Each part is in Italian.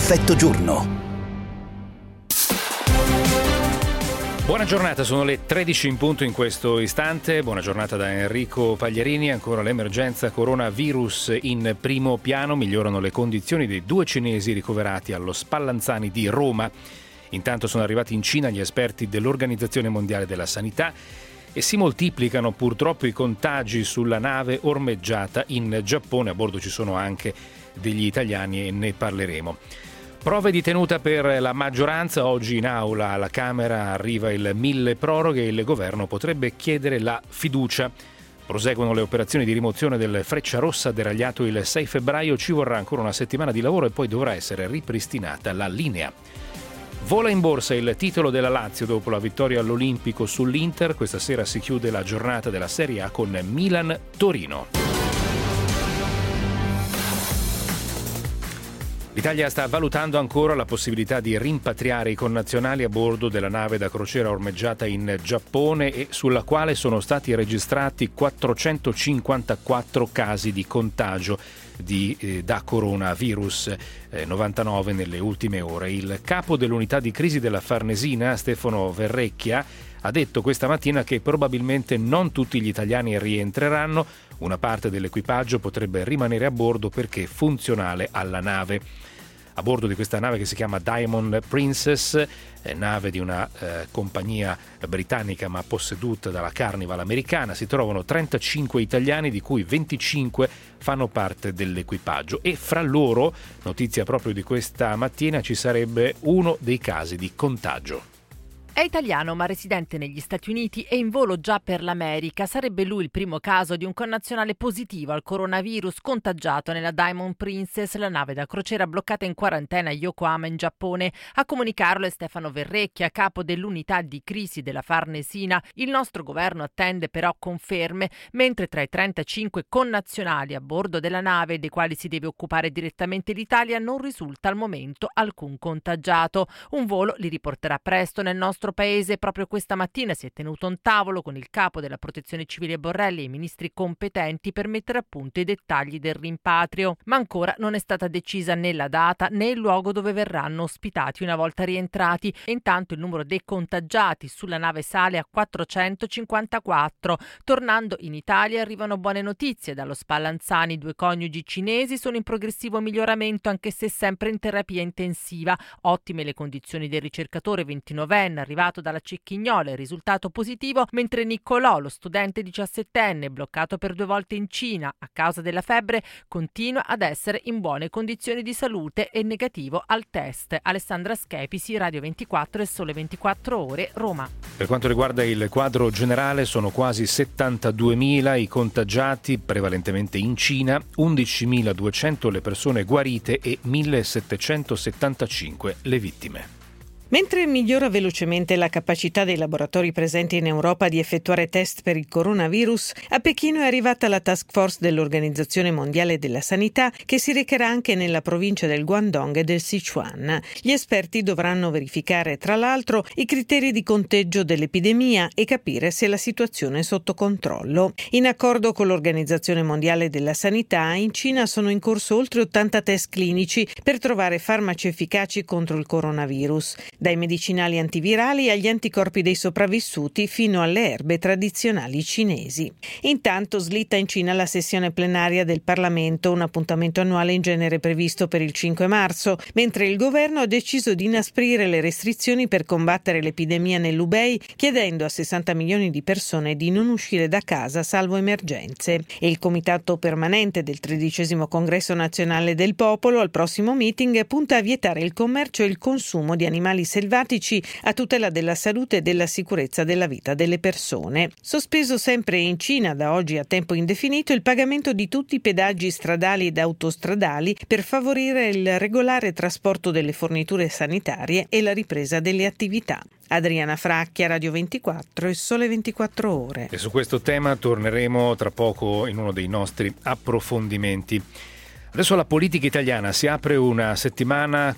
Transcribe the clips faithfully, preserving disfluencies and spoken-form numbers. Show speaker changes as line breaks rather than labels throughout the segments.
Perfetto giorno.
Buona giornata, sono le tredici in punto in questo istante. Buona giornata da Enrico Pagliarini. Ancora l'emergenza coronavirus in primo piano. Migliorano le condizioni dei due cinesi ricoverati allo Spallanzani di Roma. Intanto sono arrivati in Cina gli esperti dell'Organizzazione Mondiale della Sanità e si moltiplicano purtroppo i contagi sulla nave ormeggiata in Giappone. A bordo ci sono anche degli italiani e ne parleremo. Prove di tenuta per la maggioranza. Oggi in aula alla Camera arriva il mille proroghe e il governo potrebbe chiedere la fiducia. Proseguono le operazioni di rimozione del Frecciarossa deragliato il sei febbraio. Ci vorrà ancora una settimana di lavoro e poi dovrà essere ripristinata la linea. Vola in borsa il titolo della Lazio dopo la vittoria all'Olimpico sull'Inter. Questa sera si chiude la giornata della Serie A con Milan-Torino. L'Italia sta valutando ancora la possibilità di rimpatriare i connazionali a bordo della nave da crociera ormeggiata in Giappone e sulla quale sono stati registrati quattrocentocinquantaquattro casi di contagio di, eh, da coronavirus, eh, novantanove nelle ultime ore. Il capo dell'unità di crisi della Farnesina, Stefano Verrecchia, ha detto questa mattina che probabilmente non tutti gli italiani rientreranno. Una parte dell'equipaggio potrebbe rimanere a bordo perché funzionale alla nave. A bordo di questa nave che si chiama Diamond Princess, eh, nave di una eh, compagnia britannica ma posseduta dalla Carnival americana, si trovano trentacinque italiani di cui venticinque fanno parte dell'equipaggio e fra loro, notizia proprio di questa mattina, ci sarebbe uno dei casi di contagio.
È italiano ma residente negli Stati Uniti e in volo già per l'America. Sarebbe lui il primo caso di un connazionale positivo al coronavirus contagiato nella Diamond Princess, la nave da crociera bloccata in quarantena a Yokohama in Giappone. A comunicarlo è Stefano Verrecchia, capo dell'unità di crisi della Farnesina. Il nostro governo attende però conferme, mentre tra i trentacinque connazionali a bordo della nave, dei quali si deve occupare direttamente l'Italia, non risulta al momento alcun contagiato. Un volo li riporterà presto nel nostro paese. Proprio questa mattina si è tenuto un tavolo con il capo della Protezione Civile Borrelli e i ministri competenti per mettere a punto i dettagli del rimpatrio, ma ancora non è stata decisa né la data né il luogo dove verranno ospitati una volta rientrati. E intanto il numero dei contagiati sulla nave sale a quattrocentocinquantaquattro. Tornando in Italia arrivano buone notizie dallo Spallanzani. Due coniugi cinesi sono in progressivo miglioramento, anche se sempre in terapia intensiva. Ottime le condizioni del ricercatore ventinovenne arrivato dalla Cecchignola, il risultato positivo, mentre Niccolò, lo studente diciassettenne bloccato per due volte in Cina a causa della febbre, continua ad essere in buone condizioni di salute e negativo al test. Alessandra Schepisi, Radio ventiquattro e Sole ventiquattro Ore, Roma.
Per quanto riguarda il quadro generale, sono quasi settantaduemila i contagiati, prevalentemente in Cina, undicimiladuecento le persone guarite e millesettecentosettantacinque le vittime.
Mentre migliora velocemente la capacità dei laboratori presenti in Europa di effettuare test per il coronavirus, a Pechino è arrivata la task force dell'Organizzazione Mondiale della Sanità che si recherà anche nella provincia del Guangdong e del Sichuan. Gli esperti dovranno verificare, tra l'altro, i criteri di conteggio dell'epidemia e capire se la situazione è sotto controllo. In accordo con l'Organizzazione Mondiale della Sanità, in Cina sono in corso oltre ottanta test clinici per trovare farmaci efficaci contro il coronavirus. Dai medicinali antivirali agli anticorpi dei sopravvissuti fino alle erbe tradizionali cinesi. Intanto slitta in Cina la sessione plenaria del Parlamento, un appuntamento annuale in genere previsto per il cinque marzo, mentre il governo ha deciso di inasprire le restrizioni per combattere l'epidemia nell'Hubei, chiedendo a sessanta milioni di persone di non uscire da casa salvo emergenze. E il Comitato Permanente del tredicesimo Congresso Nazionale del Popolo al prossimo meeting punta a vietare il commercio e il consumo di animali selvatici a tutela della salute e della sicurezza della vita delle persone. Sospeso sempre in Cina da oggi a tempo indefinito il pagamento di tutti i pedaggi stradali ed autostradali per favorire il regolare trasporto delle forniture sanitarie e la ripresa delle attività. Adriana Fracchia, Radio ventiquattro e Sole ventiquattro Ore.
E su questo tema torneremo tra poco in uno dei nostri approfondimenti. Adesso la politica italiana si apre una settimana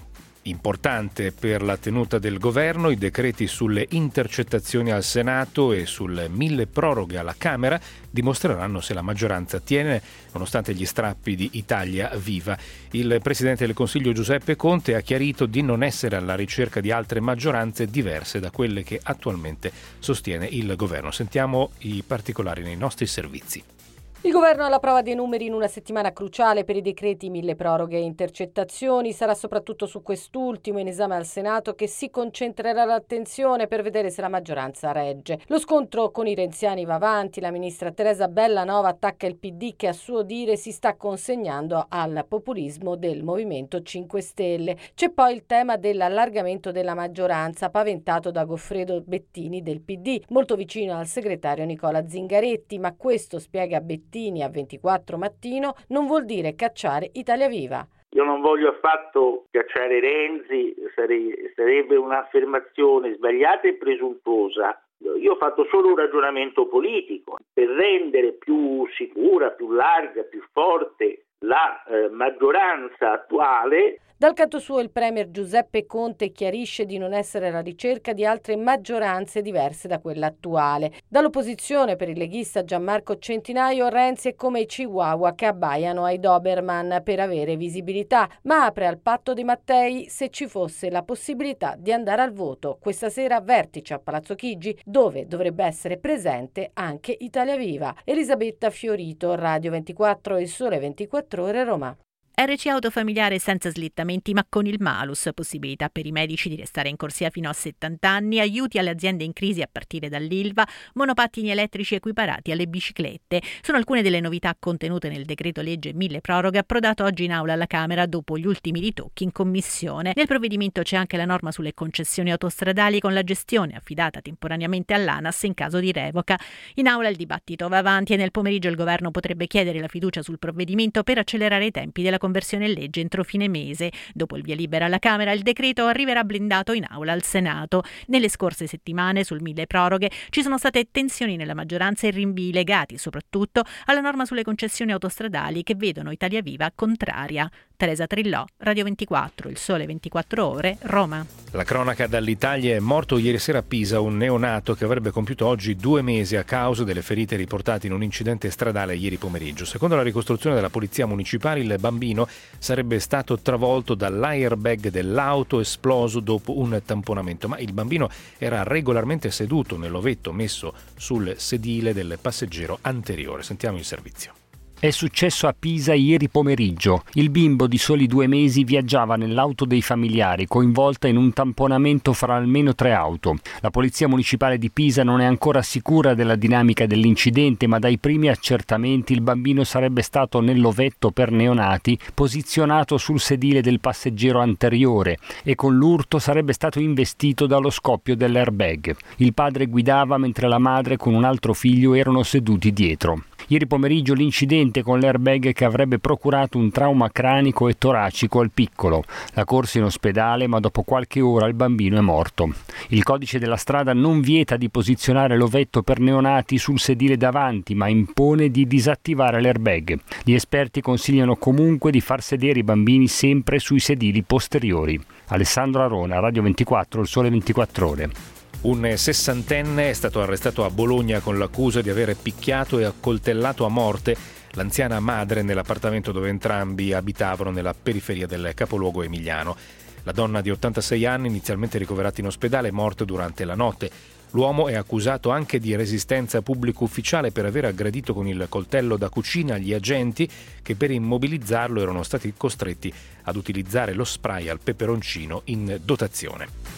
Importante per la tenuta del governo i decreti sulle intercettazioni al Senato e sul mille proroghe alla Camera dimostreranno se la maggioranza tiene nonostante gli strappi di Italia Viva. Il Presidente del Consiglio Giuseppe Conte ha chiarito di non essere alla ricerca di altre maggioranze diverse da quelle che attualmente sostiene il governo. Sentiamo i particolari nei nostri servizi.
Il governo alla prova dei numeri in una settimana cruciale per i decreti mille proroghe e intercettazioni. Sarà soprattutto su quest'ultimo in esame al Senato che si concentrerà l'attenzione per vedere se la maggioranza regge. Lo scontro con i renziani va avanti. La ministra Teresa Bellanova attacca il P D che a suo dire si sta consegnando al populismo del Movimento cinque Stelle. C'è poi il tema dell'allargamento della maggioranza paventato da Goffredo Bettini del P D, molto vicino al segretario Nicola Zingaretti, ma questo, spiega Bettini a ventiquattro Mattino, non vuol dire cacciare Italia Viva.
Io non voglio affatto cacciare Renzi, sarebbe un'affermazione sbagliata e presuntuosa. Io ho fatto solo un ragionamento politico per rendere più sicura, più larga, più forte la eh, maggioranza attuale.
Dal canto suo il premier Giuseppe Conte chiarisce di non essere alla ricerca di altre maggioranze diverse da quella attuale. Dall'opposizione, per il leghista Gianmarco Centinaio, Renzi è come i chihuahua che abbaiano ai Doberman per avere visibilità, ma apre al patto di Mattei se ci fosse la possibilità di andare al voto. Questa sera vertice a Palazzo Chigi, dove dovrebbe essere presente anche Italia Viva. Elisabetta Fiorito, Radio ventiquattro e Sole ventiquattro Ore, Roma.
R C auto familiare senza slittamenti ma con il malus, possibilità per i medici di restare in corsia fino a settanta anni, aiuti alle aziende in crisi a partire dall'Ilva, monopattini elettrici equiparati alle biciclette. Sono alcune delle novità contenute nel decreto legge mille proroghe approdato oggi in aula alla Camera dopo gli ultimi ritocchi in commissione. Nel provvedimento c'è anche la norma sulle concessioni autostradali con la gestione affidata temporaneamente all'ANAS in caso di revoca. In aula il dibattito va avanti e nel pomeriggio il governo potrebbe chiedere la fiducia sul provvedimento per accelerare i tempi della conversione in legge entro fine mese. Dopo il via libera alla Camera, il decreto arriverà blindato in aula al Senato. Nelle scorse settimane sul mille proroghe ci sono state tensioni nella maggioranza e rinvii legati soprattutto alla norma sulle concessioni autostradali che vedono Italia Viva contraria. Teresa Trillò, Radio ventiquattro, Il Sole ventiquattro Ore, Roma.
La cronaca dall'Italia: è morto ieri sera a Pisa un neonato che avrebbe compiuto oggi due mesi a causa delle ferite riportate in un incidente stradale ieri pomeriggio. Secondo la ricostruzione della polizia municipale, il bambino sarebbe stato travolto dall'airbag dell'auto esploso dopo un tamponamento, ma il bambino era regolarmente seduto nell'ovetto messo sul sedile del passeggero anteriore. Sentiamo il servizio.
È successo a Pisa ieri pomeriggio. Il bimbo di soli due mesi viaggiava nell'auto dei familiari, coinvolta in un tamponamento fra almeno tre auto. La polizia municipale di Pisa non è ancora sicura della dinamica dell'incidente, ma dai primi accertamenti il bambino sarebbe stato nell'ovetto per neonati, posizionato sul sedile del passeggero anteriore, e con l'urto sarebbe stato investito dallo scoppio dell'airbag. Il padre guidava mentre la madre con un altro figlio erano seduti dietro. Ieri pomeriggio l'incidente con l'airbag che avrebbe procurato un trauma cranico e toracico al piccolo. La corsa in ospedale, ma dopo qualche ora il bambino è morto. Il codice della strada non vieta di posizionare l'ovetto per neonati sul sedile davanti, ma impone di disattivare l'airbag. Gli esperti consigliano comunque di far sedere i bambini sempre sui sedili posteriori. Alessandro Arona, Radio ventiquattro, Il Sole ventiquattro Ore.
Un sessantenne è stato arrestato a Bologna con l'accusa di aver picchiato e accoltellato a morte l'anziana madre nell'appartamento dove entrambi abitavano nella periferia del capoluogo emiliano. La donna di ottantasei anni, inizialmente ricoverata in ospedale, è morta durante la notte. L'uomo è accusato anche di resistenza pubblico ufficiale per aver aggredito con il coltello da cucina gli agenti che per immobilizzarlo erano stati costretti ad utilizzare lo spray al peperoncino in dotazione.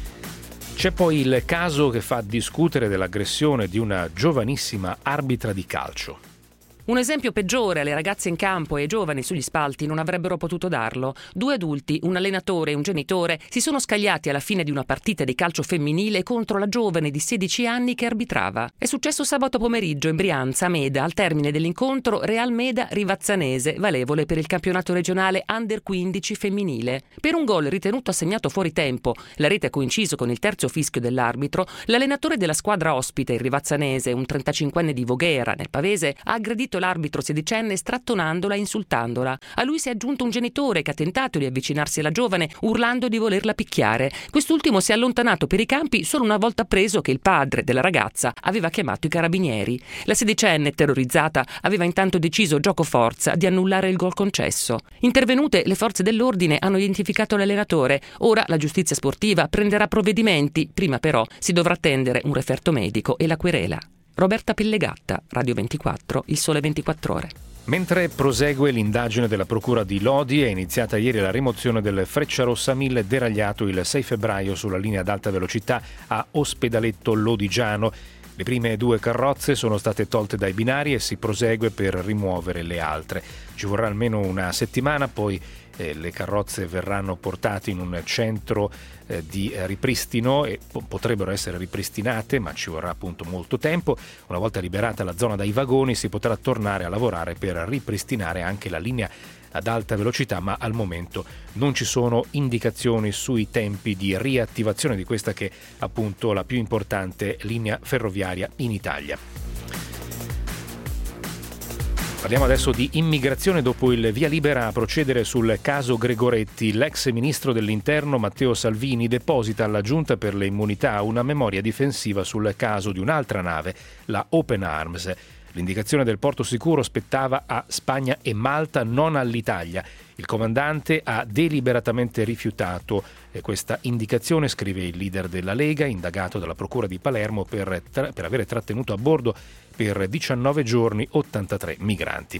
C'è poi il caso che fa discutere dell'aggressione di una giovanissima arbitra di calcio.
Un esempio peggiore alle ragazze in campo e ai giovani sugli spalti non avrebbero potuto darlo. Due adulti, un allenatore e un genitore, si sono scagliati alla fine di una partita di calcio femminile contro la giovane di sedici anni che arbitrava. È successo sabato pomeriggio in Brianza, a Meda, al termine dell'incontro Real Meda Rivazzanese, valevole per il campionato regionale Under quindici femminile. Per un gol ritenuto assegnato fuori tempo, la rete ha coinciso con il terzo fischio dell'arbitro, l'allenatore della squadra ospite, il Rivazzanese, un trentacinquenne di Voghera, nel Pavese, ha aggredito aggredito l'arbitro sedicenne strattonandola e insultandola. A lui si è aggiunto un genitore che ha tentato di avvicinarsi alla giovane urlando di volerla picchiare. Quest'ultimo si è allontanato per i campi solo una volta appreso che il padre della ragazza aveva chiamato i carabinieri. La sedicenne, terrorizzata, aveva intanto deciso gioco forza di annullare il gol concesso. Intervenute, le forze dell'ordine hanno identificato l'allenatore. Ora la giustizia sportiva prenderà provvedimenti, prima però si dovrà attendere un referto medico e la querela. Roberta Pellegatta, Radio ventiquattro, Il Sole ventiquattro Ore.
Mentre prosegue l'indagine della Procura di Lodi, è iniziata ieri la rimozione del Frecciarossa mille deragliato il sei febbraio sulla linea ad alta velocità a Ospedaletto Lodigiano. Le prime due carrozze sono state tolte dai binari e si prosegue per rimuovere le altre. Ci vorrà almeno una settimana, poi eh, le carrozze verranno portate in un centro eh, di ripristino e po- potrebbero essere ripristinate, ma ci vorrà appunto molto tempo. Una volta liberata la zona dai vagoni si potrà tornare a lavorare per ripristinare anche la linea ad alta velocità, ma al momento non ci sono indicazioni sui tempi di riattivazione di questa che è appunto la più importante linea ferroviaria in Italia. Parliamo adesso di immigrazione. Dopo il via libera a procedere sul caso Gregoretti, l'ex ministro dell'Interno Matteo Salvini deposita alla Giunta per le immunità una memoria difensiva sul caso di un'altra nave, la Open Arms. L'indicazione del porto sicuro spettava a Spagna e Malta, non all'Italia. Il comandante ha deliberatamente rifiutato questa indicazione, scrive il leader della Lega, indagato dalla Procura di Palermo per, tra- per avere trattenuto a bordo per diciannove giorni ottantatré migranti.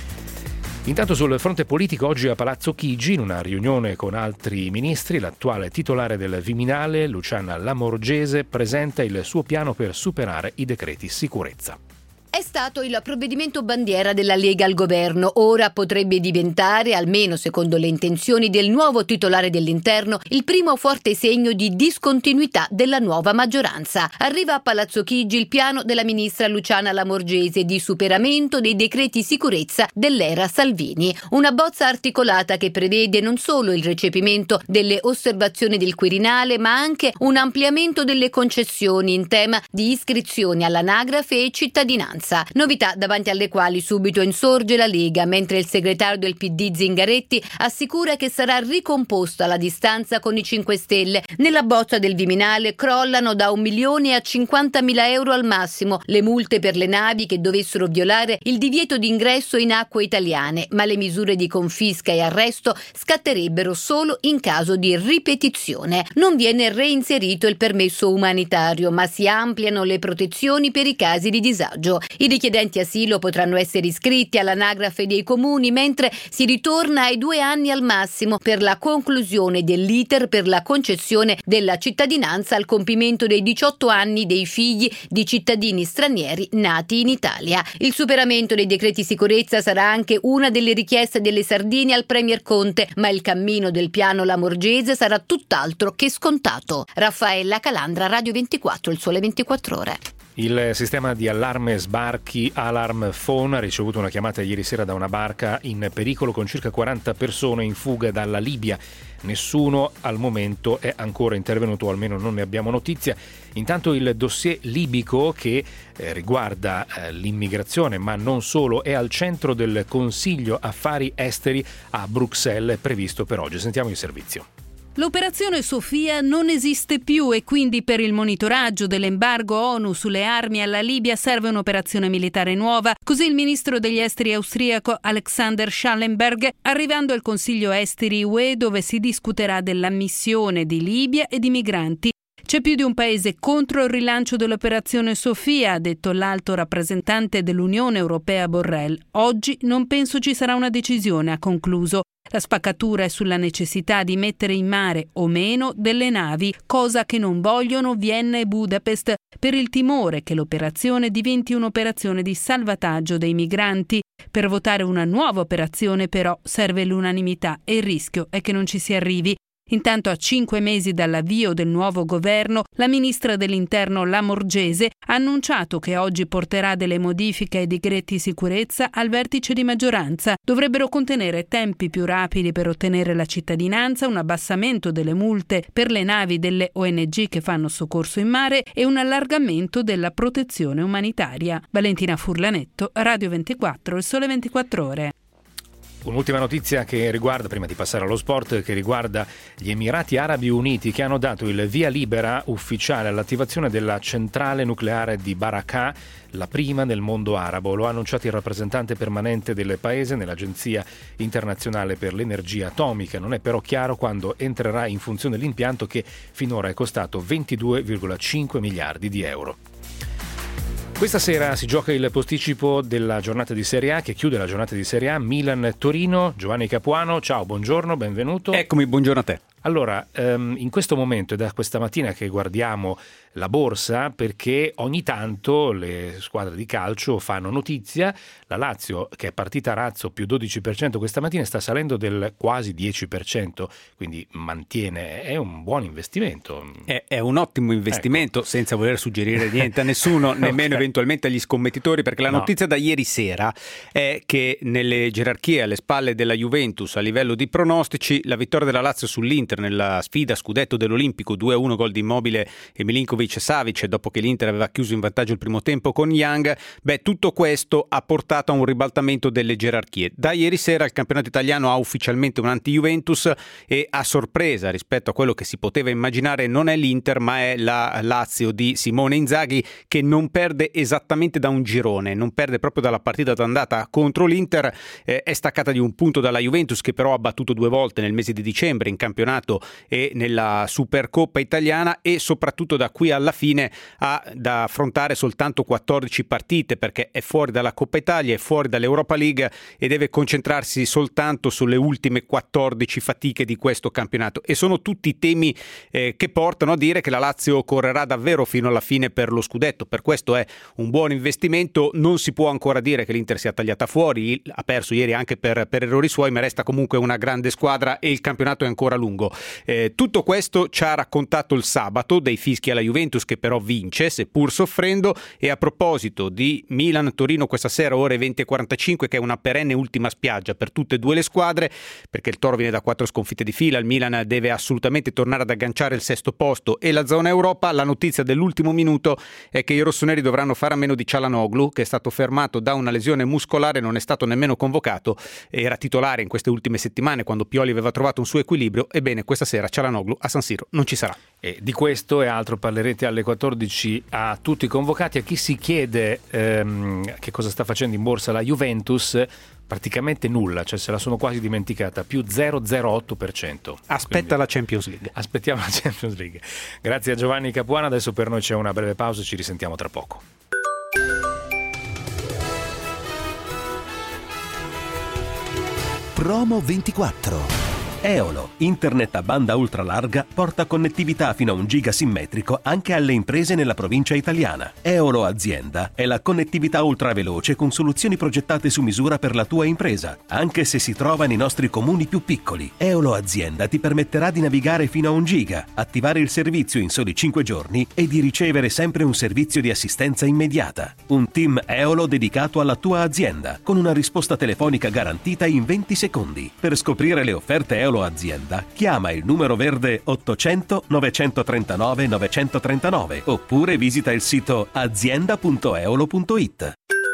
Intanto sul fronte politico, oggi a Palazzo Chigi, in una riunione con altri ministri, l'attuale titolare del Viminale, Luciana Lamorgese, presenta il suo piano per superare i decreti sicurezza.
È stato il provvedimento bandiera della Lega al governo. Ora potrebbe diventare, almeno secondo le intenzioni del nuovo titolare dell'Interno, il primo forte segno di discontinuità della nuova maggioranza. Arriva a Palazzo Chigi il piano della ministra Luciana Lamorgese di superamento dei decreti sicurezza dell'era Salvini. Una bozza articolata che prevede non solo il recepimento delle osservazioni del Quirinale, ma anche un ampliamento delle concessioni in tema di iscrizioni all'anagrafe e cittadinanza. Novità davanti alle quali subito insorge la Lega, mentre il segretario del P D Zingaretti assicura che sarà ricomposta la distanza con i cinque Stelle. Nella bozza del Viminale crollano da un milione a cinquantamila euro al massimo le multe per le navi che dovessero violare il divieto di ingresso in acque italiane, ma le misure di confisca e arresto scatterebbero solo in caso di ripetizione. Non viene reinserito il permesso umanitario, ma si ampliano le protezioni per i casi di disagio. I richiedenti asilo potranno essere iscritti all'anagrafe dei comuni, mentre si ritorna ai due anni al massimo per la conclusione dell'iter per la concessione della cittadinanza al compimento dei diciotto anni dei figli di cittadini stranieri nati in Italia. Il superamento dei decreti sicurezza sarà anche una delle richieste delle Sardine al Premier Conte, ma il cammino del piano Lamorgese sarà tutt'altro che scontato. Raffaella Calandra, Radio ventiquattro, Il Sole ventiquattro Ore.
Il sistema di allarme sbarchi Alarm Phone ha ricevuto una chiamata ieri sera da una barca in pericolo con circa quaranta persone in fuga dalla Libia. Nessuno al momento è ancora intervenuto, o almeno non ne abbiamo notizia. Intanto il dossier libico che eh, riguarda eh, l'immigrazione, ma non solo, è al centro del Consiglio Affari Esteri a Bruxelles, previsto per oggi. Sentiamo il servizio.
L'operazione Sofia non esiste più e quindi per il monitoraggio dell'embargo ONU sulle armi alla Libia serve un'operazione militare nuova, così il ministro degli esteri austriaco Alexander Schallenberg, arrivando al Consiglio Esteri U E dove si discuterà dell'ammissione di Libia e di migranti. C'è più di un paese contro il rilancio dell'operazione Sofia, ha detto l'alto rappresentante dell'Unione Europea Borrell. Oggi non penso ci sarà una decisione, ha concluso. La spaccatura è sulla necessità di mettere in mare o meno delle navi, cosa che non vogliono Vienna e Budapest, per il timore che l'operazione diventi un'operazione di salvataggio dei migranti. Per votare una nuova operazione però serve l'unanimità e il rischio è che non ci si arrivi. Intanto, a cinque mesi dall'avvio del nuovo governo, la ministra dell'Interno Lamorgese ha annunciato che oggi porterà delle modifiche ai decreti sicurezza al vertice di maggioranza. Dovrebbero contenere tempi più rapidi per ottenere la cittadinanza, un abbassamento delle multe per le navi delle O N G che fanno soccorso in mare e un allargamento della protezione umanitaria. Valentina Furlanetto, Radio ventiquattro, Il Sole ventiquattro Ore.
Un'ultima notizia che riguarda, prima di passare allo sport, che riguarda gli Emirati Arabi Uniti, che hanno dato il via libera ufficiale all'attivazione della centrale nucleare di Barakah, la prima nel mondo arabo. Lo ha annunciato il rappresentante permanente del paese nell'Agenzia internazionale per l'energia atomica. Non è però chiaro quando entrerà in funzione l'impianto, che finora è costato ventidue virgola cinque miliardi di euro. Questa sera si gioca il posticipo della giornata di Serie A, che chiude la giornata di Serie A, Milan-Torino. Giovanni Capuano, ciao, buongiorno, benvenuto.
Eccomi, buongiorno a te.
Allora, um, in questo momento è da questa mattina che guardiamo la borsa, perché ogni tanto le squadre di calcio fanno notizia. La Lazio, che è partita a razzo più dodici per cento questa mattina, sta salendo del quasi dieci per cento, quindi mantiene, è un buon investimento.
È, è un ottimo investimento, ecco. Senza voler suggerire niente a nessuno, nemmeno okay. eventualmente agli scommettitori, perché la no. notizia da ieri sera è che nelle gerarchie alle spalle della Juventus a livello di pronostici, la vittoria della Lazio sull'Inter nella sfida scudetto dell'Olimpico, due a uno, gol di Immobile e Milinkovic-Savic dopo che l'Inter aveva chiuso in vantaggio il primo tempo con Young. Beh, tutto questo ha portato a un ribaltamento delle gerarchie. Da ieri sera il campionato italiano ha ufficialmente un anti-Juventus e, a sorpresa rispetto a quello che si poteva immaginare, non è l'Inter ma è la Lazio di Simone Inzaghi, che non perde esattamente da un girone, non perde proprio dalla partita d'andata contro l'Inter, eh, è staccata di un punto dalla Juventus, che però ha battuto due volte nel mese di dicembre in campionato e nella Supercoppa italiana, e soprattutto da qui alla fine ha da affrontare soltanto quattordici partite, perché è fuori dalla Coppa Italia, è fuori dall'Europa League e deve concentrarsi soltanto sulle ultime quattordici fatiche di questo campionato, e sono tutti temi eh, che portano a dire che la Lazio correrà davvero fino alla fine per lo scudetto. Per questo è un buon investimento. Non si può ancora dire che l'Inter sia tagliata fuori, ha perso ieri anche per, per errori suoi, ma resta comunque una grande squadra e il campionato è ancora lungo. Eh, tutto questo ci ha raccontato il sabato, dei fischi alla Juventus che però vince, seppur soffrendo. E a proposito di Milan-Torino questa sera ore venti e quarantacinque, che è una perenne ultima spiaggia per tutte e due le squadre, perché il Toro viene da quattro sconfitte di fila, il Milan deve assolutamente tornare ad agganciare il sesto posto e la zona Europa. La notizia dell'ultimo minuto è che i rossoneri dovranno fare a meno di Çalhanoğlu, che è stato fermato da una lesione muscolare, non è stato nemmeno convocato, era titolare in queste ultime settimane quando Pioli aveva trovato un suo equilibrio. Ebbene, questa sera Çalhanoğlu a San Siro non ci sarà.
E di questo e altro parlerete alle quattordici a tutti i convocati. A chi si chiede ehm, che cosa sta facendo in borsa la Juventus, praticamente nulla, cioè se la sono quasi dimenticata, più zero virgola zero otto per cento.
Aspetta. Quindi, la Champions League.
Aspettiamo la Champions League. Grazie a Giovanni Capuano. Adesso per noi c'è una breve pausa, ci risentiamo tra poco.
Promo ventiquattro. Eolo, internet a banda ultralarga, porta connettività fino a un giga simmetrico anche alle imprese nella provincia italiana. Eolo Azienda è la connettività ultraveloce con soluzioni progettate su misura per la tua impresa, anche se si trova nei nostri comuni più piccoli. Eolo Azienda ti permetterà di navigare fino a un giga, attivare il servizio in soli cinque giorni e di ricevere sempre un servizio di assistenza immediata. Un team Eolo dedicato alla tua azienda, con una risposta telefonica garantita in venti secondi. Per scoprire le offerte Eolo Azienda, chiama il numero verde ottocento novecentotrentanove novecentotrentanove oppure visita il sito azienda punto eolo punto it.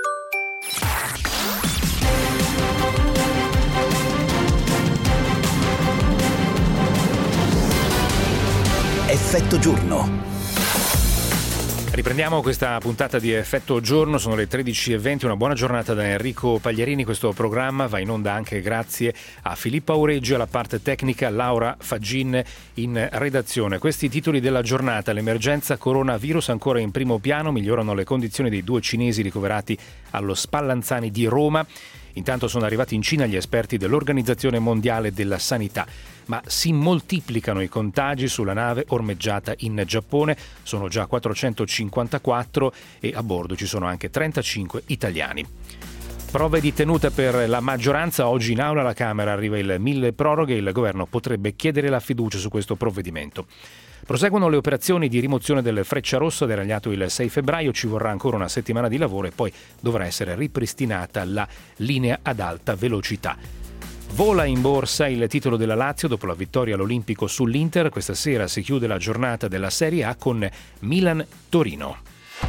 Effetto giorno.
Riprendiamo questa puntata di Effetto Giorno, sono le tredici e venti, una buona giornata da Enrico Pagliarini. Questo programma va in onda anche grazie a Filippo Aureggi, alla parte tecnica Laura Faggin in redazione. Questi titoli della giornata: l'emergenza coronavirus ancora in primo piano, migliorano le condizioni dei due cinesi ricoverati allo Spallanzani di Roma. Intanto sono arrivati in Cina gli esperti dell'Organizzazione Mondiale della Sanità, ma si moltiplicano i contagi sulla nave ormeggiata in Giappone, sono già quattrocentocinquantaquattro e a bordo ci sono anche trentacinque italiani. Prove di tenuta per la maggioranza. Oggi in aula alla Camera arriva il mille proroghe e il governo potrebbe chiedere la fiducia su questo provvedimento. Proseguono le operazioni di rimozione del Frecciarossa deragliato il sei febbraio, ci vorrà ancora una settimana di lavoro e poi dovrà essere ripristinata la linea ad alta velocità. Vola in borsa il titolo della Lazio dopo la vittoria all'Olimpico sull'Inter. Questa sera si chiude la giornata della Serie A con Milan-Torino.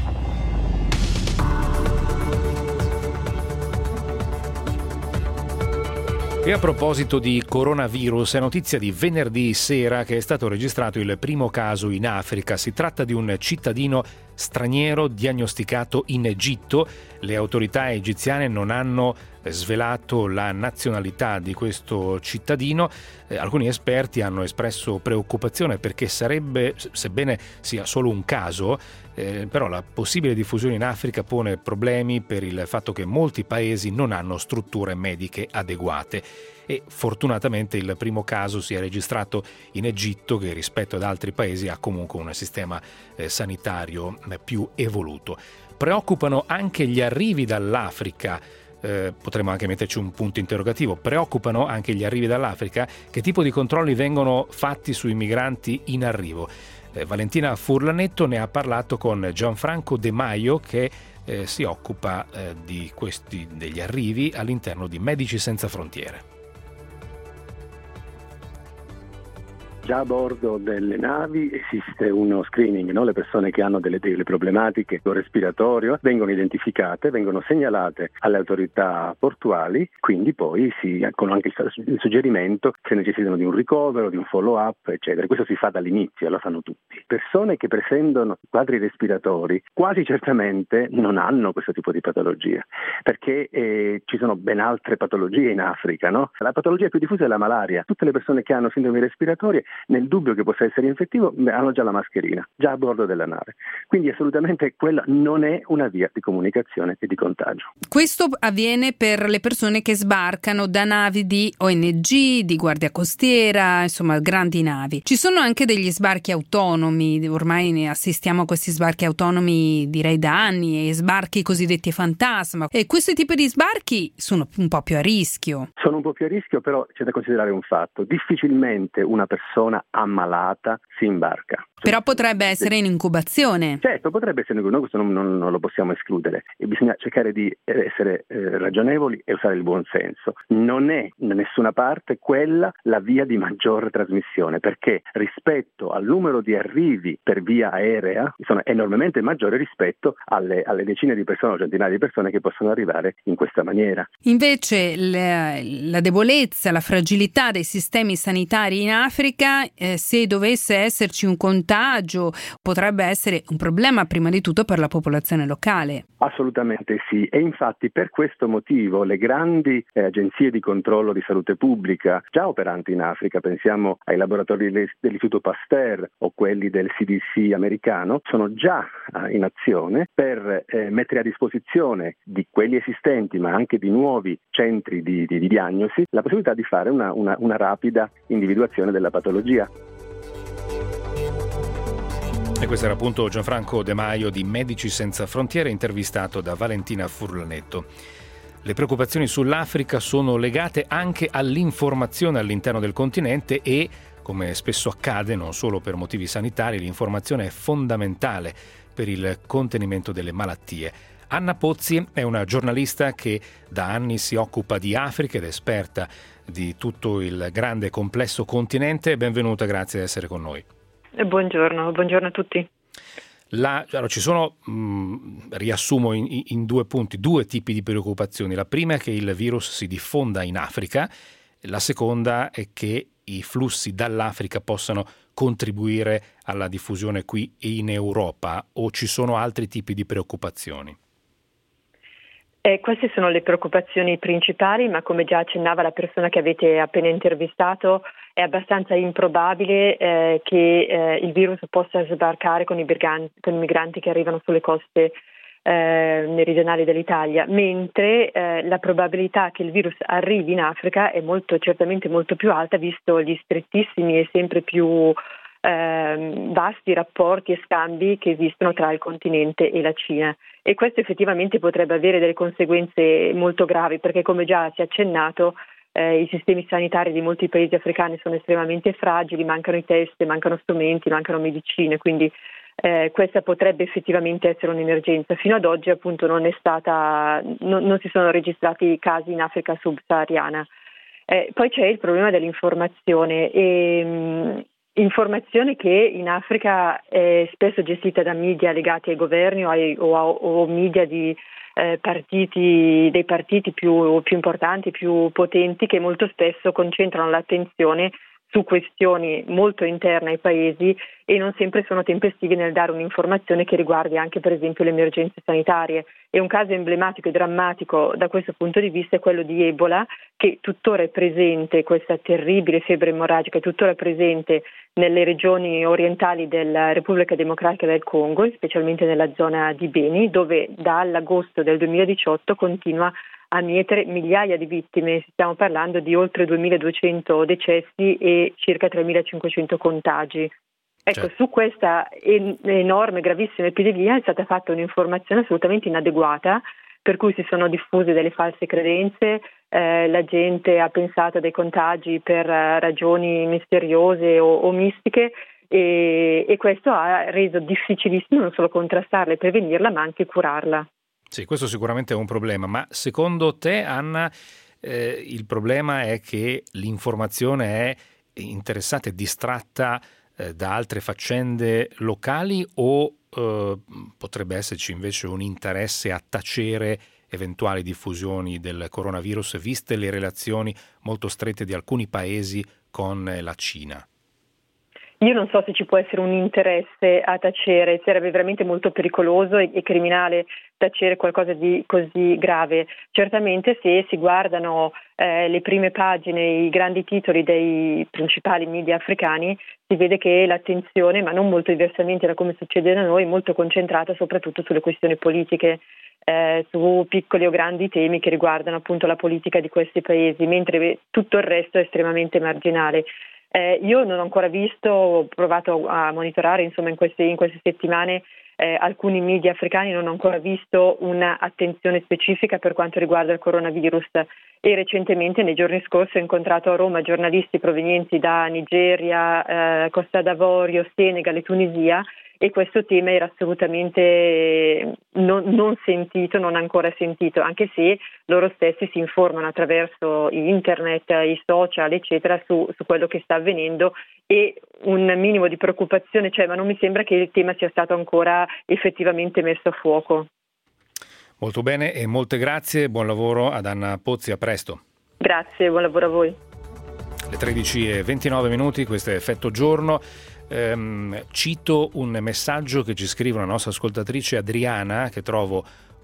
E a proposito di coronavirus, è notizia di venerdì sera che è stato registrato il primo caso in Africa. Si tratta di un cittadino straniero diagnosticato in Egitto. Le autorità egiziane non hanno svelato la nazionalità di questo cittadino. Eh, alcuni esperti hanno espresso preoccupazione perché sarebbe, sebbene sia solo un caso, eh, però la possibile diffusione in Africa pone problemi per il fatto che molti paesi non hanno strutture mediche adeguate. E fortunatamente il primo caso si è registrato in Egitto, che rispetto ad altri paesi ha comunque un sistema eh, sanitario eh, più evoluto. Preoccupano anche gli arrivi dall'Africa. Eh, potremmo anche metterci un punto interrogativo. Preoccupano anche gli arrivi dall'Africa? Che tipo di controlli vengono fatti sui migranti in arrivo? Eh, Valentina Furlanetto ne ha parlato con Gianfranco De Maio, che eh, si occupa eh, di questi, degli arrivi all'interno di Medici Senza Frontiere.
Già a bordo delle navi esiste uno screening, no? Le persone che hanno delle, delle problematiche respiratorie vengono identificate, vengono segnalate alle autorità portuali, quindi poi si con anche il suggerimento se necessitano di un ricovero, di un follow up, eccetera. Questo si fa dall'inizio, lo fanno tutti. Persone che presentano quadri respiratori quasi certamente non hanno questo tipo di patologia, perché eh, ci sono ben altre patologie in Africa, no? La patologia più diffusa è la malaria. Tutte le persone che hanno sindromi respiratorie, nel dubbio che possa essere infettivo, hanno già la mascherina, già a bordo della nave. Quindi assolutamente quella non è una via di comunicazione e di contagio.
Questo avviene per le persone che sbarcano da navi di O N G, di Guardia Costiera, insomma grandi navi. Ci sono anche degli sbarchi autonomi, ormai ne assistiamo a questi sbarchi autonomi direi da anni, e sbarchi cosiddetti fantasma. E questi tipi di sbarchi sono un po' più a rischio.
Sono un po' più a rischio, però c'è da considerare un fatto: difficilmente una persona ammalata si imbarca.
Però potrebbe essere in incubazione.
Certo, potrebbe essere in incubazione, questo non, non, non lo possiamo escludere. E bisogna cercare di essere eh, ragionevoli e usare il buon senso. Non è da nessuna parte quella la via di maggior trasmissione, perché rispetto al numero di arrivi per via aerea sono enormemente maggiore rispetto alle, alle decine di persone o centinaia di persone che possono arrivare in questa maniera.
Invece la, la debolezza, la fragilità dei sistemi sanitari in Africa, eh, se dovesse esserci un contagio, potrebbe essere un problema prima di tutto per la popolazione locale.
Assolutamente sì, e infatti per questo motivo le grandi eh, agenzie di controllo di salute pubblica già operanti in Africa, pensiamo ai laboratori dell'Istituto Pasteur o quelli del C D C americano, sono già eh, in azione per eh, mettere a disposizione di quelli esistenti ma anche di nuovi centri di, di, di diagnosi la possibilità di fare una, una, una rapida individuazione della patologia.
E questo era appunto Gianfranco De Maio di Medici Senza Frontiere, intervistato da Valentina Furlanetto. Le preoccupazioni sull'Africa sono legate anche all'informazione all'interno del continente e, come spesso accade, non solo per motivi sanitari, l'informazione è fondamentale per il contenimento delle malattie. Anna Pozzi è una giornalista che da anni si occupa di Africa ed è esperta di tutto il grande e complesso continente. Benvenuta, grazie di essere con noi.
Buongiorno, buongiorno a tutti.
La, allora, ci sono, mh, riassumo in, in due punti, due tipi di preoccupazioni. La prima è che il virus si diffonda in Africa, la seconda è che i flussi dall'Africa possano contribuire alla diffusione qui in Europa, o ci sono altri tipi di preoccupazioni?
Eh, queste sono le preoccupazioni principali, ma come già accennava la persona che avete appena intervistato, è abbastanza improbabile eh, che eh, il virus possa sbarcare con i, briganti, con i migranti che arrivano sulle coste eh, meridionali dell'Italia, mentre eh, la probabilità che il virus arrivi in Africa è molto, certamente molto più alta, visto gli strettissimi e sempre più ehm, vasti rapporti e scambi che esistono tra il continente e la Cina. E questo effettivamente potrebbe avere delle conseguenze molto gravi, perché come già si è accennato, eh, i sistemi sanitari di molti paesi africani sono estremamente fragili, mancano i test, mancano strumenti, mancano medicine, quindi eh, questa potrebbe effettivamente essere un'emergenza. Fino ad oggi appunto non è stata, non, non si sono registrati casi in Africa subsahariana. Eh, poi c'è il problema dell'informazione, e, mh, informazione che in Africa è spesso gestita da media legati ai governi o, ai, o, a, o media di eh, partiti, dei partiti più, più importanti, più potenti, che molto spesso concentrano l'attenzione su questioni molto interne ai paesi e non sempre sono tempestivi nel dare un'informazione che riguardi anche per esempio le emergenze sanitarie. E un caso emblematico e drammatico da questo punto di vista è quello di Ebola, che tuttora è presente, questa terribile febbre emorragica è tuttora presente nelle regioni orientali della Repubblica Democratica del Congo, specialmente nella zona di Beni, dove dall'agosto del duemiladiciotto continua a mietere migliaia di vittime. Stiamo parlando di oltre duemiladuecento decessi e circa tremilacinquecento contagi. Ecco, certo. Su questa en- enorme, gravissima epidemia è stata fatta un'informazione assolutamente inadeguata, per cui si sono diffuse delle false credenze, eh, la gente ha pensato a dei contagi per uh, ragioni misteriose o, o mistiche, e, e questo ha reso difficilissimo non solo contrastarla e prevenirla, ma anche curarla.
Sì, questo sicuramente è un problema, ma secondo te, Anna, eh, il problema è che l'informazione è interessata e distratta eh, da altre faccende locali, o eh, potrebbe esserci invece un interesse a tacere eventuali diffusioni del coronavirus, viste le relazioni molto strette di alcuni paesi con la Cina?
Io non so se ci può essere un interesse a tacere, sarebbe veramente molto pericoloso e, e criminale tacere qualcosa di così grave. Certamente se si guardano eh, le prime pagine, i grandi titoli dei principali media africani, si vede che l'attenzione, ma non molto diversamente da come succede da noi, è molto concentrata soprattutto sulle questioni politiche, eh, su piccoli o grandi temi che riguardano appunto la politica di questi paesi, mentre tutto il resto è estremamente marginale. Eh, io non ho ancora visto, ho provato a monitorare insomma in queste, in queste settimane eh, alcuni media africani, non ho ancora visto un'attenzione specifica per quanto riguarda il coronavirus, e recentemente nei giorni scorsi ho incontrato a Roma giornalisti provenienti da Nigeria, eh, Costa d'Avorio, Senegal e Tunisia, e questo tema era assolutamente non, non sentito, non ancora sentito, anche se loro stessi si informano attraverso internet, i social, eccetera, su, su quello che sta avvenendo, e un minimo di preoccupazione c'è, ma non mi sembra che il tema sia stato ancora effettivamente messo a fuoco.
Molto bene, e molte grazie, buon lavoro ad Anna Pozzi, a presto.
Grazie, buon lavoro a voi.
Le tredici e ventinove minuti, questo è Effetto Giorno. Um, cito un messaggio che ci scrive una nostra ascoltatrice Adriana, che trovo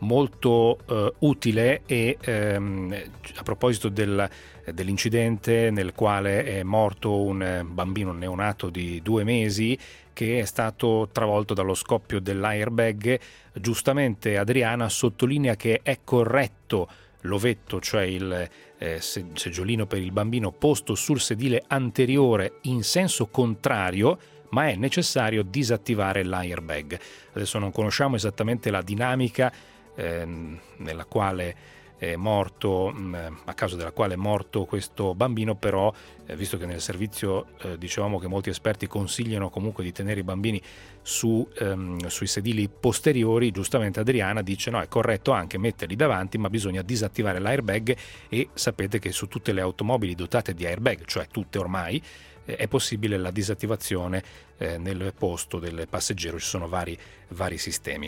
molto uh, utile, e um, a proposito del, dell'incidente nel quale è morto un bambino neonato di due mesi che è stato travolto dallo scoppio dell'airbag. Giustamente Adriana sottolinea che è corretto l'ovetto, cioè il eh, seggiolino per il bambino, posto sul sedile anteriore in senso contrario, ma è necessario disattivare l'airbag. Adesso non conosciamo esattamente la dinamica eh, nella quale è morto, mh, a causa della quale è morto questo bambino, però eh, visto che nel servizio eh, dicevamo che molti esperti consigliano comunque di tenere i bambini su, ehm, sui sedili posteriori, giustamente Adriana dice no, è corretto anche metterli davanti, ma bisogna disattivare l'airbag, e sapete che su tutte le automobili dotate di airbag, cioè tutte ormai, eh, è possibile la disattivazione eh, nel posto del passeggero, ci sono vari, vari sistemi.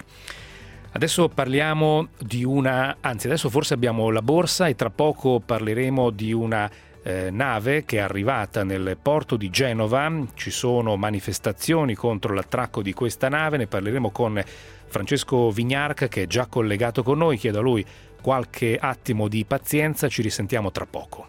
Adesso parliamo di una, anzi adesso forse abbiamo la borsa, e tra poco parleremo di una eh, nave che è arrivata nel porto di Genova. Ci sono manifestazioni contro l'attracco di questa nave, ne parleremo con Francesco Vignarca, che è già collegato con noi. Chiedo a lui qualche attimo di pazienza, ci risentiamo tra poco.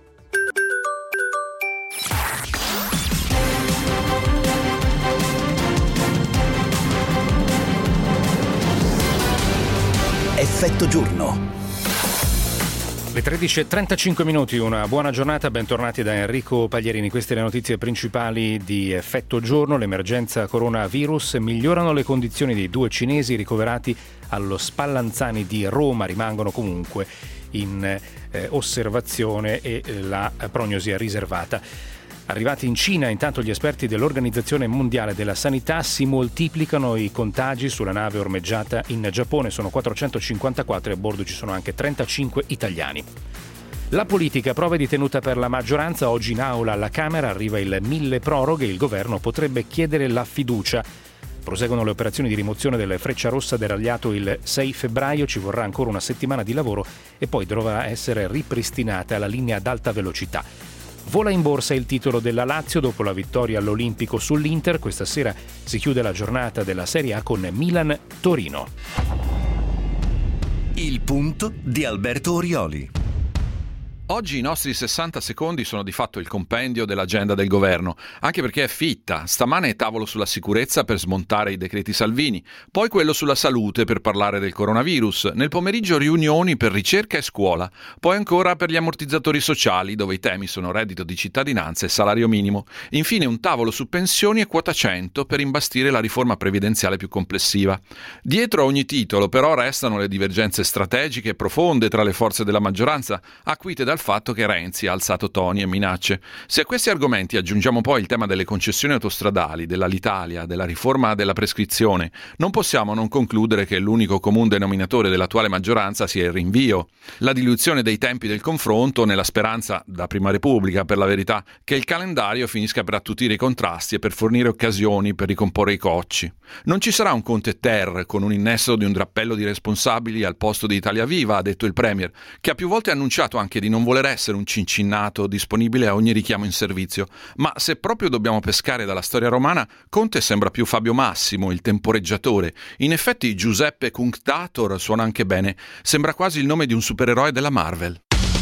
Effetto Giorno.
Le tredici e trentacinque minuti, una buona giornata, bentornati da Enrico Paglierini. Queste le notizie principali di Effetto Giorno. L'emergenza coronavirus, migliorano le condizioni dei due cinesi ricoverati allo Spallanzani di Roma, rimangono comunque in eh, osservazione e eh, la prognosi è riservata. Arrivati in Cina, intanto gli esperti dell'Organizzazione Mondiale della Sanità, si moltiplicano i contagi sulla nave ormeggiata in Giappone, sono quattrocentocinquantaquattro e a bordo ci sono anche trentacinque italiani. La politica, prove di tenuta per la maggioranza, oggi in aula alla Camera arriva il mille proroghe, il governo potrebbe chiedere la fiducia. Proseguono le operazioni di rimozione della freccia rossa deragliato il sei febbraio, ci vorrà ancora una settimana di lavoro e poi dovrà essere ripristinata la linea ad alta velocità. Vola in borsa il titolo della Lazio dopo la vittoria all'Olimpico sull'Inter. Questa sera si chiude la giornata della Serie A con Milan-Torino.
Il punto di Alberto Orioli.
Oggi i nostri sessanta secondi sono di fatto il compendio dell'agenda del governo, anche perché è fitta. Stamane è tavolo sulla sicurezza per smontare i decreti Salvini, poi quello sulla salute per parlare del coronavirus, nel pomeriggio riunioni per ricerca e scuola, poi ancora per gli ammortizzatori sociali, dove i temi sono reddito di cittadinanza e salario minimo, infine un tavolo su pensioni e quota cento per imbastire la riforma previdenziale più complessiva. Dietro a ogni titolo però restano le divergenze strategiche e profonde tra le forze della maggioranza, acuite dal fatto che Renzi ha alzato toni e minacce. Se a questi argomenti aggiungiamo poi il tema delle concessioni autostradali, dell'Alitalia, della riforma della prescrizione, non possiamo non concludere che l'unico comune denominatore dell'attuale maggioranza sia il rinvio, la diluizione dei tempi del confronto nella speranza, da Prima Repubblica per la verità, che il calendario finisca per attutire i contrasti e per fornire occasioni per ricomporre i cocci. Non ci sarà un Conte-ter con un innesto di un drappello di responsabili al posto di Italia Viva, ha detto il Premier, che ha più volte annunciato anche di non voler essere un cincinnato disponibile a ogni richiamo in servizio, ma se proprio dobbiamo pescare dalla storia romana, Conte sembra più Fabio Massimo, il temporeggiatore. In effetti Giuseppe Cunctator suona anche bene, sembra quasi il nome di un supereroe della Marvel.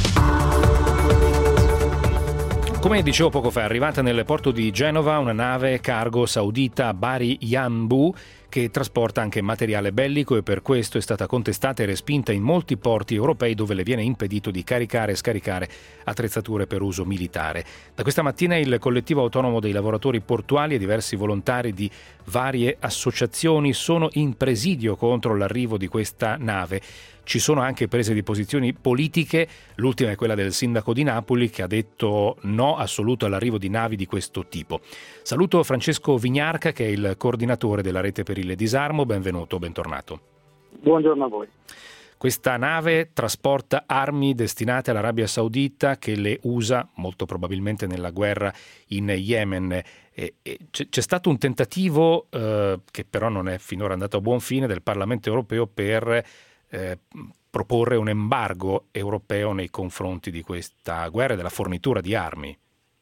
Come dicevo poco fa, è arrivata nel porto di Genova una nave cargo saudita Bahri Yanbu che trasporta anche materiale bellico e per questo è stata contestata e respinta in molti porti europei dove le viene impedito di caricare e scaricare attrezzature per uso militare. Da questa mattina il collettivo autonomo dei lavoratori portuali e diversi volontari di varie associazioni sono in presidio contro l'arrivo di questa nave. Ci sono anche prese di posizioni politiche, l'ultima è quella del sindaco di Napoli che ha detto no assoluto all'arrivo di navi di questo tipo. Saluto Francesco Vignarca che è il coordinatore della Rete per il Disarmo, benvenuto, bentornato.
Buongiorno a voi.
Questa nave trasporta armi destinate all'Arabia Saudita che le usa molto probabilmente nella guerra in Yemen. E, e c'è, c'è stato un tentativo eh, che però non è finora andato a buon fine del Parlamento europeo per Eh, proporre un embargo europeo nei confronti di questa guerra e della fornitura di armi.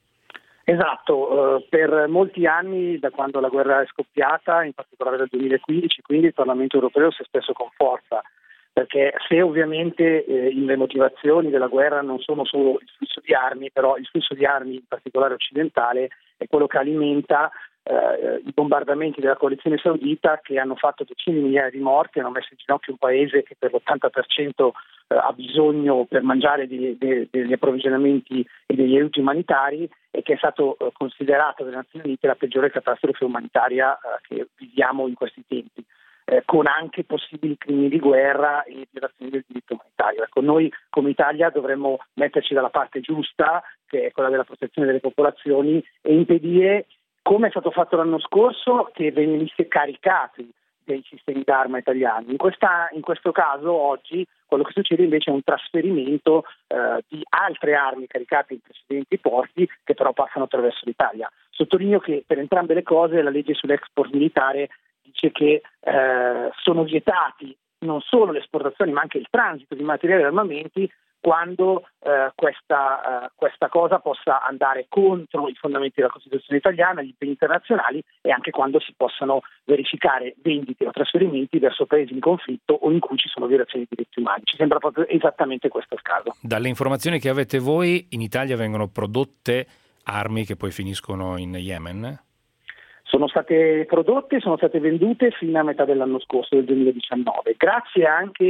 Esatto, eh, per molti anni, da quando la guerra è scoppiata, in particolare dal duemilaquindici, quindi il Parlamento europeo si è espresso con forza, perché se ovviamente eh, le motivazioni della guerra non sono solo il flusso di armi, però il flusso di armi in particolare occidentale è quello che alimenta Eh, i bombardamenti della coalizione saudita che hanno fatto decine di migliaia di morti, hanno messo in ginocchio un paese che per l'ottanta per cento eh, ha bisogno per mangiare di, de, degli approvvigionamenti e degli aiuti umanitari e che è stato eh, considerato dalle Nazioni Unite la peggiore catastrofe umanitaria eh, che viviamo in questi tempi, eh, con anche possibili crimini di guerra e violazioni del diritto umanitario. Ecco, noi come Italia dovremmo metterci dalla parte giusta, che è quella della protezione delle popolazioni, e impedire, come è stato fatto l'anno scorso, che venisse caricati dei sistemi d'arma italiani. In, questa, in questo caso oggi quello che succede invece è un trasferimento eh, di altre armi caricate in precedenti porti che però passano attraverso l'Italia. Sottolineo che per entrambe le cose la legge sull'export militare dice che eh, sono vietati non solo le esportazioni ma anche il transito di materiali e armamenti quando eh, questa, eh, questa cosa possa andare contro i fondamenti della Costituzione italiana, gli impegni internazionali e anche quando si possano verificare vendite o trasferimenti verso paesi in conflitto o in cui ci sono violazioni dei diritti umani. Ci sembra proprio esattamente questo il caso.
Dalle informazioni che avete voi, in Italia vengono prodotte armi che poi finiscono in Yemen?
Sono state prodotte, sono state vendute fino a metà dell'anno scorso, del duemiladiciannove, grazie anche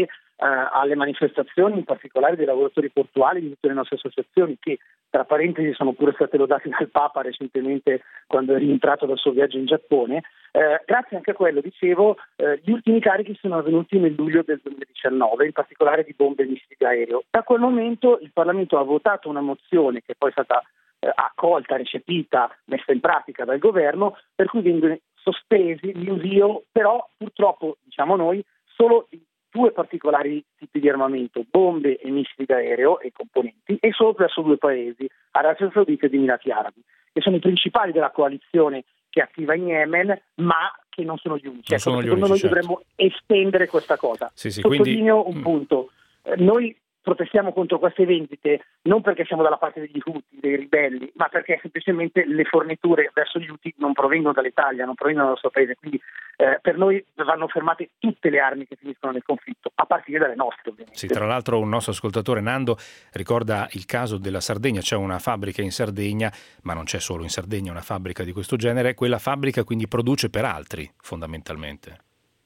alle manifestazioni, in particolare dei lavoratori portuali di tutte le nostre associazioni, che tra parentesi sono pure state lodate dal Papa recentemente quando è rientrato dal suo viaggio in Giappone. Eh, grazie anche a quello, dicevo, eh, gli ultimi carichi sono avvenuti nel luglio del duemiladiciannove, in particolare di bombe e missili aereo. Da quel momento il Parlamento ha votato una mozione che poi è stata eh, accolta, recepita, messa in pratica dal governo, per cui vengono sospesi l'invio, però purtroppo, diciamo noi, solo di due particolari tipi di armamento, bombe e missili d'aereo e componenti, e solo verso due paesi, Arabia Saudita ed Emirati Arabi, che sono i principali della coalizione che è attiva in Yemen, ma che non sono gli unici.
Non
ecco,
sono gli
secondo
unici,
noi
certo.
dovremmo estendere questa cosa.
Sì, sì,
Sottolineo
quindi...
un punto. Eh, noi protestiamo contro queste vendite non perché siamo dalla parte degli Houthi, dei ribelli, ma perché semplicemente le forniture verso gli Houthi non provengono dall'Italia, non provengono dal nostro paese, quindi eh, per noi vanno fermate tutte le armi che finiscono nel conflitto, a partire dalle nostre ovviamente.
Sì, tra l'altro un nostro ascoltatore, Nando, ricorda il caso della Sardegna. C'è una fabbrica in Sardegna, ma non c'è solo in Sardegna una fabbrica di questo genere, quella fabbrica quindi produce per altri fondamentalmente.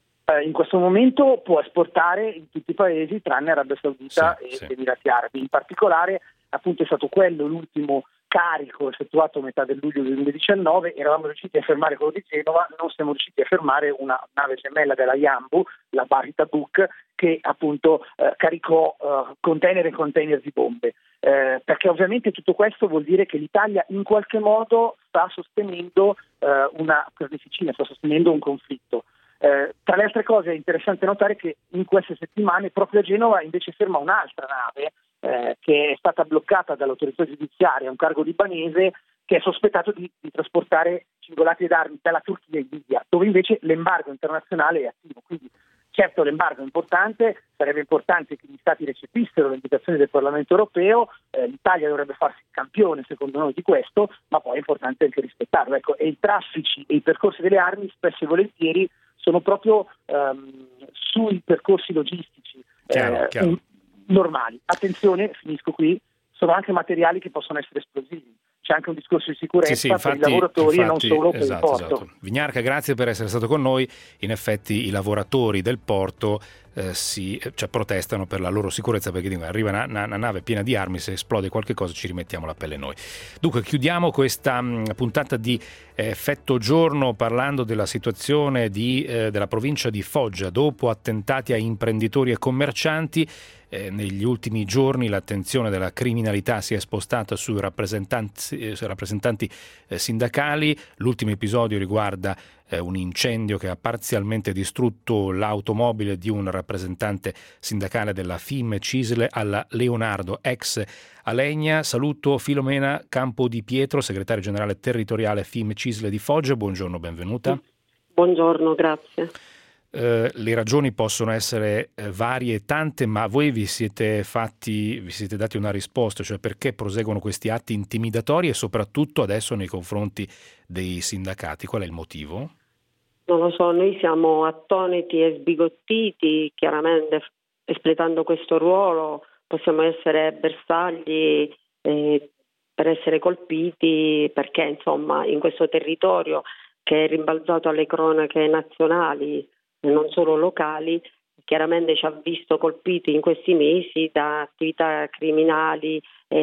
In questo momento può esportare in tutti i paesi tranne Arabia Saudita
sì,
e
sì.
Emirati Arabi. In particolare, appunto, è stato quello l'ultimo carico effettuato a metà del luglio del duemiladiciannove. Eravamo riusciti a fermare quello di Genova, non siamo riusciti a fermare una nave gemella della Yanbu, la Bahri Tabuk, che appunto eh, caricò eh, container e container di bombe. Eh, perché ovviamente tutto questo vuol dire che l'Italia in qualche modo sta sostenendo eh, una carneficina, sta sostenendo un conflitto. Eh, tra le altre cose è interessante notare che in queste settimane proprio a Genova invece ferma un'altra nave eh, che è stata bloccata dall'autorità giudiziaria, un cargo libanese che è sospettato di, di trasportare cingolati d'armi dalla Turchia in Libia, dove invece l'embargo internazionale è attivo. Quindi certo l'embargo è importante, sarebbe importante che gli Stati recepissero le indicazioni del Parlamento europeo, eh, l'Italia dovrebbe farsi campione secondo noi di questo, ma poi è importante anche rispettarlo. Ecco, e i traffici e i percorsi delle armi spesso e volentieri sono proprio um, sui percorsi logistici
chiaro,
eh,
chiaro.
normali. Attenzione, finisco qui, sono anche materiali che possono essere esplosivi. C'è anche un discorso di sicurezza
sì, sì, infatti,
per i lavoratori
infatti,
e non solo per
esatto,
il porto.
Esatto. Vignarca, grazie per essere stato con noi. In effetti i lavoratori del porto eh, si cioè, protestano per la loro sicurezza, perché dicono arriva una, una, una nave piena di armi, se esplode qualche cosa ci rimettiamo la pelle noi. Dunque chiudiamo questa mh, puntata di eh, Effetto Giorno parlando della situazione di, eh, della provincia di Foggia dopo attentati a imprenditori e commercianti. Eh, negli ultimi giorni l'attenzione della criminalità si è spostata sui rappresentanti, eh, sui rappresentanti eh, sindacali. L'ultimo episodio riguarda eh, un incendio che ha parzialmente distrutto l'automobile di un rappresentante sindacale della F I M Cisle alla Leonardo, ex Alenia. Saluto Filomena Campodipietro, segretario generale territoriale F I M Cisle di Foggia. Buongiorno, benvenuta.
Buongiorno, grazie.
Uh, le ragioni possono essere uh, varie e tante, ma voi vi siete fatti, vi siete dati una risposta, cioè perché proseguono questi atti intimidatori e soprattutto adesso nei confronti dei sindacati? Qual è il motivo?
Non lo so, noi siamo attoniti e sbigottiti, chiaramente espletando questo ruolo possiamo essere bersagli eh, per essere colpiti, perché insomma in questo territorio che è rimbalzato alle cronache nazionali non solo locali, chiaramente ci ha visto colpiti in questi mesi da attività criminali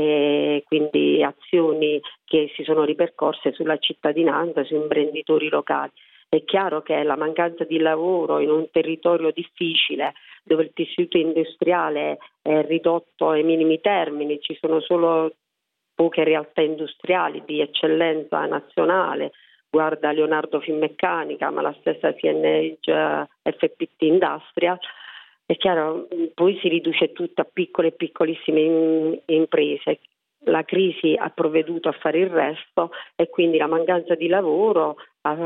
e quindi azioni che si sono ripercorse sulla cittadinanza, su imprenditori locali. È chiaro che la mancanza di lavoro in un territorio difficile, dove il tessuto industriale è ridotto ai minimi termini, ci sono solo poche realtà industriali di eccellenza nazionale, guarda Leonardo Finmeccanica, ma la stessa T N H F P T Industria, è chiaro, poi si riduce tutto a piccole e piccolissime in, imprese. La crisi ha provveduto a fare il resto e quindi la mancanza di lavoro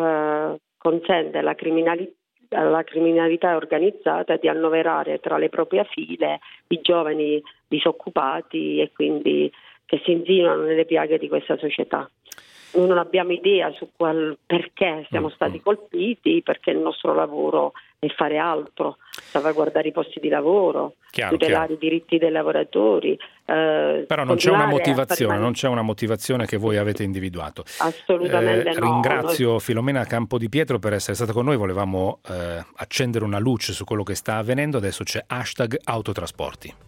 eh, consente alla criminalità alla criminalità organizzata di annoverare tra le proprie file i giovani disoccupati e quindi che si insinuano nelle piaghe di questa società. non abbiamo idea su qual, perché siamo stati colpiti, perché il nostro lavoro è fare altro, salvaguardare i posti di lavoro,
chiaro,
tutelare
chiaro.
i diritti dei lavoratori. Eh,
Però non c'è una
continuare a
motivazione,
fare-
non c'è una motivazione che voi avete individuato.
Assolutamente
Eh,
no.
ringrazio
Noi-
Filomena Campodipietro per essere stata con noi, volevamo eh, accendere una luce su quello che sta avvenendo, adesso c'è hashtag autotrasporti.